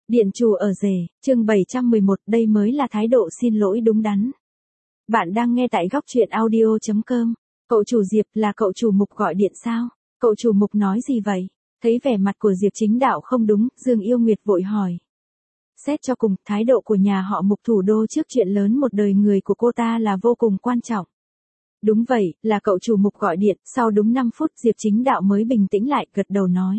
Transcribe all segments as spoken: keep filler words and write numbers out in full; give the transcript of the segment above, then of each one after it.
Điện chủ ở rể, chương bảy trăm mười một, đây mới là thái độ xin lỗi đúng đắn. Bạn đang nghe tại góc truyện audio chấm com. Cậu chủ Diệp, là cậu chủ Mục gọi điện sao? Cậu chủ Mục nói gì vậy? Thấy vẻ mặt của Diệp Chính Đạo không đúng, Dương Yêu Nguyệt vội hỏi. Xét cho cùng, thái độ của nhà họ Mục thủ đô trước chuyện lớn một đời người của cô ta là vô cùng quan trọng. Đúng vậy, là cậu chủ Mục gọi điện, sau đúng năm phút Diệp Chính Đạo mới bình tĩnh lại, gật đầu nói.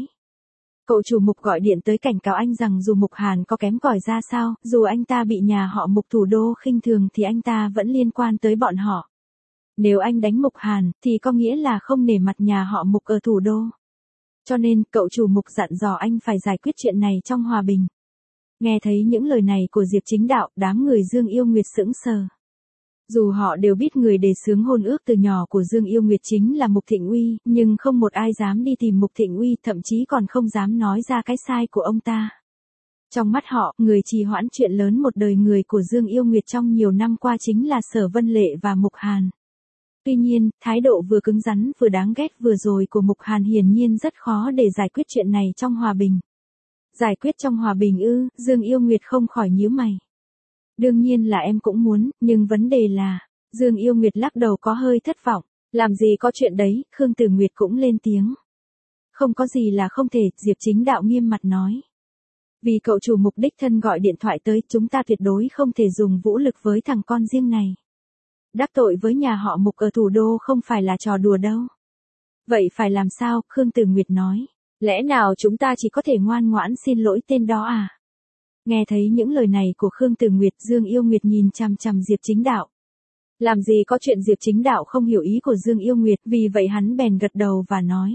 Cậu chủ Mục gọi điện tới cảnh cáo anh rằng dù Mục Hàn có kém cỏi ra sao, dù anh ta bị nhà họ Mục thủ đô khinh thường thì anh ta vẫn liên quan tới bọn họ. Nếu anh đánh Mục Hàn, thì có nghĩa là không nể mặt nhà họ Mục ở thủ đô. Cho nên, cậu chủ Mục dặn dò anh phải giải quyết chuyện này trong hòa bình. Nghe thấy những lời này của Diệp Chính Đạo, đám người Dương Yêu Nguyệt sững sờ. Dù họ đều biết người đề xướng hôn ước từ nhỏ của Dương Yêu Nguyệt chính là Mục Thịnh Uy, nhưng không một ai dám đi tìm Mục Thịnh Uy, thậm chí còn không dám nói ra cái sai của ông ta. Trong mắt họ, người trì hoãn chuyện lớn một đời người của Dương Yêu Nguyệt trong nhiều năm qua chính là Sở Vân Lệ và Mục Hàn. Tuy nhiên, thái độ vừa cứng rắn vừa đáng ghét vừa rồi của Mục Hàn hiển nhiên rất khó để giải quyết chuyện này trong hòa bình. Giải quyết trong hòa bình ư? Dương Yêu Nguyệt không khỏi nhíu mày. Đương nhiên là em cũng muốn, nhưng vấn đề là, Dương Yêu Nguyệt lắc đầu có hơi thất vọng, làm gì có chuyện đấy, Khương Tử Nguyệt cũng lên tiếng. Không có gì là không thể, Diệp Chính Đạo nghiêm mặt nói. Vì cậu chủ Mục đích thân gọi điện thoại tới, chúng ta tuyệt đối không thể dùng vũ lực với thằng con riêng này. Đắc tội với nhà họ Mục ở thủ đô không phải là trò đùa đâu. Vậy phải làm sao, Khương Tử Nguyệt nói, lẽ nào chúng ta chỉ có thể ngoan ngoãn xin lỗi tên đó à? Nghe thấy những lời này của Khương Tử Nguyệt, Dương Yêu Nguyệt nhìn chằm chằm Diệp Chính Đạo. Làm gì có chuyện Diệp Chính Đạo không hiểu ý của Dương Yêu Nguyệt, vì vậy hắn bèn gật đầu và nói.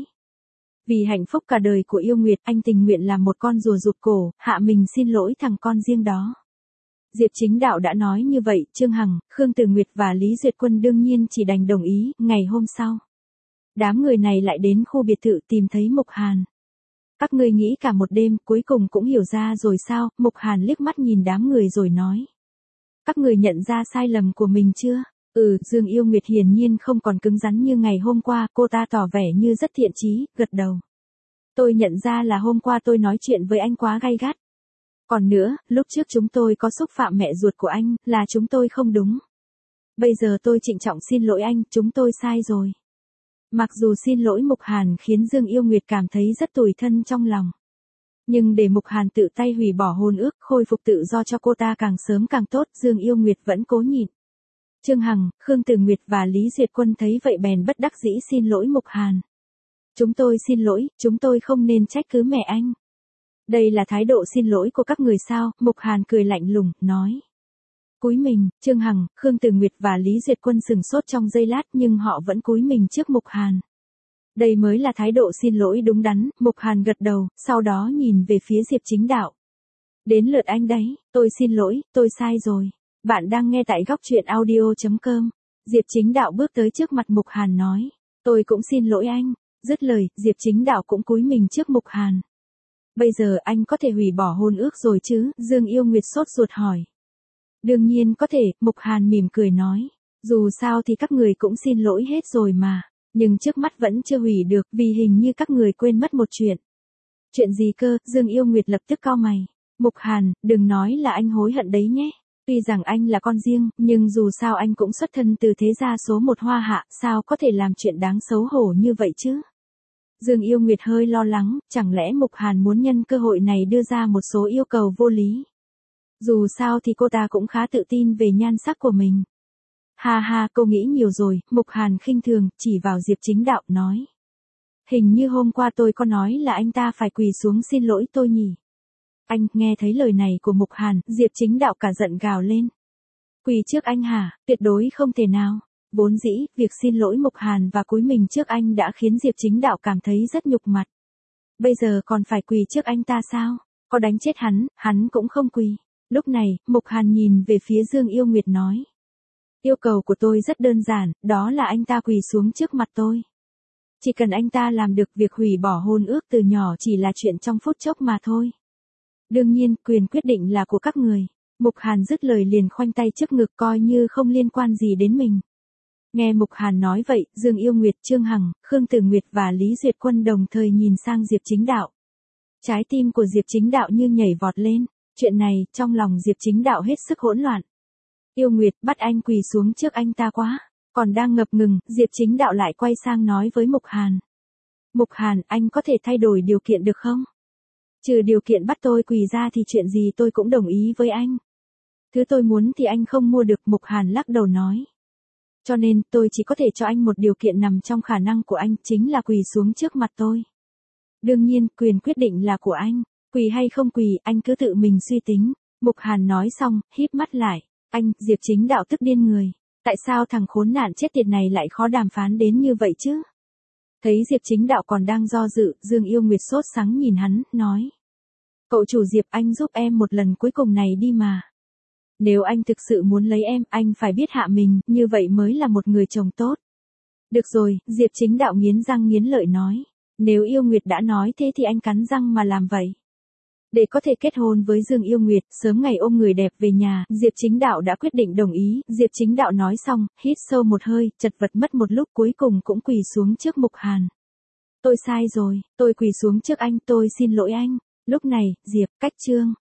Vì hạnh phúc cả đời của Yêu Nguyệt, anh tình nguyện làm một con rùa rụt cổ, hạ mình xin lỗi thằng con riêng đó. Diệp Chính Đạo đã nói như vậy, Trương Hằng, Khương Tử Nguyệt và Lý Duyệt Quân đương nhiên chỉ đành đồng ý. Ngày hôm sau, đám người này lại đến khu biệt thự tìm thấy Mục Hàn. Các ngươi nghĩ cả một đêm, cuối cùng cũng hiểu ra rồi sao? Mục Hàn liếc mắt nhìn đám người rồi nói. Các người nhận ra sai lầm của mình chưa? Ừ, Dương Yêu Nguyệt hiển nhiên không còn cứng rắn như ngày hôm qua, cô ta tỏ vẻ như rất thiện chí, gật đầu. Tôi nhận ra là hôm qua tôi nói chuyện với anh quá gay gắt. Còn nữa, lúc trước chúng tôi có xúc phạm mẹ ruột của anh, là chúng tôi không đúng. Bây giờ tôi trịnh trọng xin lỗi anh, chúng tôi sai rồi. Mặc dù xin lỗi Mục Hàn khiến Dương Yêu Nguyệt cảm thấy rất tủi thân trong lòng. Nhưng để Mục Hàn tự tay hủy bỏ hôn ước, khôi phục tự do cho cô ta càng sớm càng tốt, Dương Yêu Nguyệt vẫn cố nhịn. Trương Hằng, Khương Tử Nguyệt và Lý Duyệt Quân thấy vậy bèn bất đắc dĩ xin lỗi Mục Hàn. Chúng tôi xin lỗi, chúng tôi không nên trách cứ mẹ anh. Đây là thái độ xin lỗi của các người sao? Mục Hàn cười lạnh lùng, nói. Cúi mình, Trương Hằng, Khương Tử Nguyệt và Lý Duyệt Quân sừng sốt trong giây lát nhưng họ vẫn cúi mình trước Mục Hàn. Đây mới là thái độ xin lỗi đúng đắn, Mục Hàn gật đầu, sau đó nhìn về phía Diệp Chính Đạo. Đến lượt anh đấy, tôi xin lỗi, tôi sai rồi. Bạn đang nghe tại góc truyện audio chấm com. Diệp Chính Đạo bước tới trước mặt Mục Hàn nói. Tôi cũng xin lỗi anh. Dứt lời, Diệp Chính Đạo cũng cúi mình trước Mục Hàn. Bây giờ anh có thể hủy bỏ hôn ước rồi chứ? Dương Yêu Nguyệt sốt ruột hỏi. Đương nhiên có thể, Mục Hàn mỉm cười nói. Dù sao thì các người cũng xin lỗi hết rồi mà. Nhưng trước mắt vẫn chưa hủy được vì hình như các người quên mất một chuyện. Chuyện gì cơ? Dương Yêu Nguyệt lập tức cau mày. Mục Hàn, đừng nói là anh hối hận đấy nhé. Tuy rằng anh là con riêng, nhưng dù sao anh cũng xuất thân từ thế gia số một Hoa Hạ, sao có thể làm chuyện đáng xấu hổ như vậy chứ? Dương Yêu Nguyệt hơi lo lắng, chẳng lẽ Mục Hàn muốn nhân cơ hội này đưa ra một số yêu cầu vô lý? Dù sao thì cô ta cũng khá tự tin về nhan sắc của mình. Ha ha, cô nghĩ nhiều rồi, Mục Hàn khinh thường, chỉ vào Diệp Chính Đạo, nói. Hình như hôm qua tôi có nói là anh ta phải quỳ xuống xin lỗi tôi nhỉ? Anh, nghe thấy lời này của Mục Hàn, Diệp Chính Đạo cả giận gào lên. Quỳ trước anh hả? Tuyệt đối không thể nào. Vốn dĩ, việc xin lỗi Mục Hàn và cúi mình trước anh đã khiến Diệp Chính Đạo cảm thấy rất nhục mặt. Bây giờ còn phải quỳ trước anh ta sao? Có đánh chết hắn, hắn cũng không quỳ. Lúc này, Mục Hàn nhìn về phía Dương Yêu Nguyệt nói. Yêu cầu của tôi rất đơn giản, đó là anh ta quỳ xuống trước mặt tôi. Chỉ cần anh ta làm được việc hủy bỏ hôn ước từ nhỏ chỉ là chuyện trong phút chốc mà thôi. Đương nhiên, quyền quyết định là của các người. Mục Hàn dứt lời liền khoanh tay trước ngực coi như không liên quan gì đến mình. Nghe Mục Hàn nói vậy, Dương Yêu Nguyệt, Trương Hằng, Khương Tử Nguyệt và Lý Duyệt Quân đồng thời nhìn sang Diệp Chính Đạo. Trái tim của Diệp Chính Đạo như nhảy vọt lên. Chuyện này, trong lòng Diệp Chính Đạo hết sức hỗn loạn. Yêu Nguyệt bắt anh quỳ xuống trước anh ta quá. Còn đang ngập ngừng, Diệp Chính Đạo lại quay sang nói với Mục Hàn. Mục Hàn, anh có thể thay đổi điều kiện được không? Trừ điều kiện bắt tôi quỳ ra thì chuyện gì tôi cũng đồng ý với anh. Thứ tôi muốn thì anh không mua được, Mục Hàn lắc đầu nói. Cho nên, tôi chỉ có thể cho anh một điều kiện nằm trong khả năng của anh, chính là quỳ xuống trước mặt tôi. Đương nhiên, quyền quyết định là của anh. Quỳ hay không quỳ, anh cứ tự mình suy tính. Mục Hàn nói xong, híp mắt lại. Anh, Diệp Chính Đạo tức điên người. Tại sao thằng khốn nạn chết tiệt này lại khó đàm phán đến như vậy chứ? Thấy Diệp Chính Đạo còn đang do dự, Dương Yêu Nguyệt sốt sắng nhìn hắn, nói. Cậu chủ Diệp, anh giúp em một lần cuối cùng này đi mà. Nếu anh thực sự muốn lấy em, anh phải biết hạ mình, như vậy mới là một người chồng tốt. Được rồi, Diệp Chính Đạo nghiến răng nghiến lợi nói. Nếu Yêu Nguyệt đã nói thế thì anh cắn răng mà làm vậy. Để có thể kết hôn với Dương Yêu Nguyệt, sớm ngày ôm người đẹp về nhà, Diệp Chính Đạo đã quyết định đồng ý. Diệp Chính Đạo nói xong, hít sâu một hơi, chật vật mất một lúc cuối cùng cũng quỳ xuống trước Mục Hàn. Tôi sai rồi, tôi quỳ xuống trước anh, tôi xin lỗi anh. Lúc này, Diệp, Cách Trương,